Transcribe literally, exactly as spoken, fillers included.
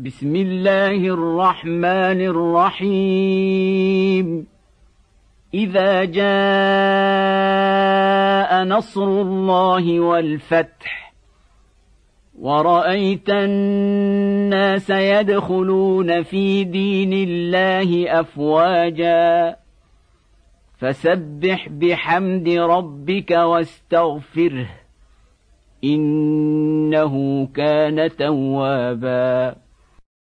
بسم الله الرحمن الرحيم إذا جاء نصر الله والفتح ورأيت الناس يدخلون في دين الله أفواجا فسبح بحمد ربك واستغفره إنه كان توابا.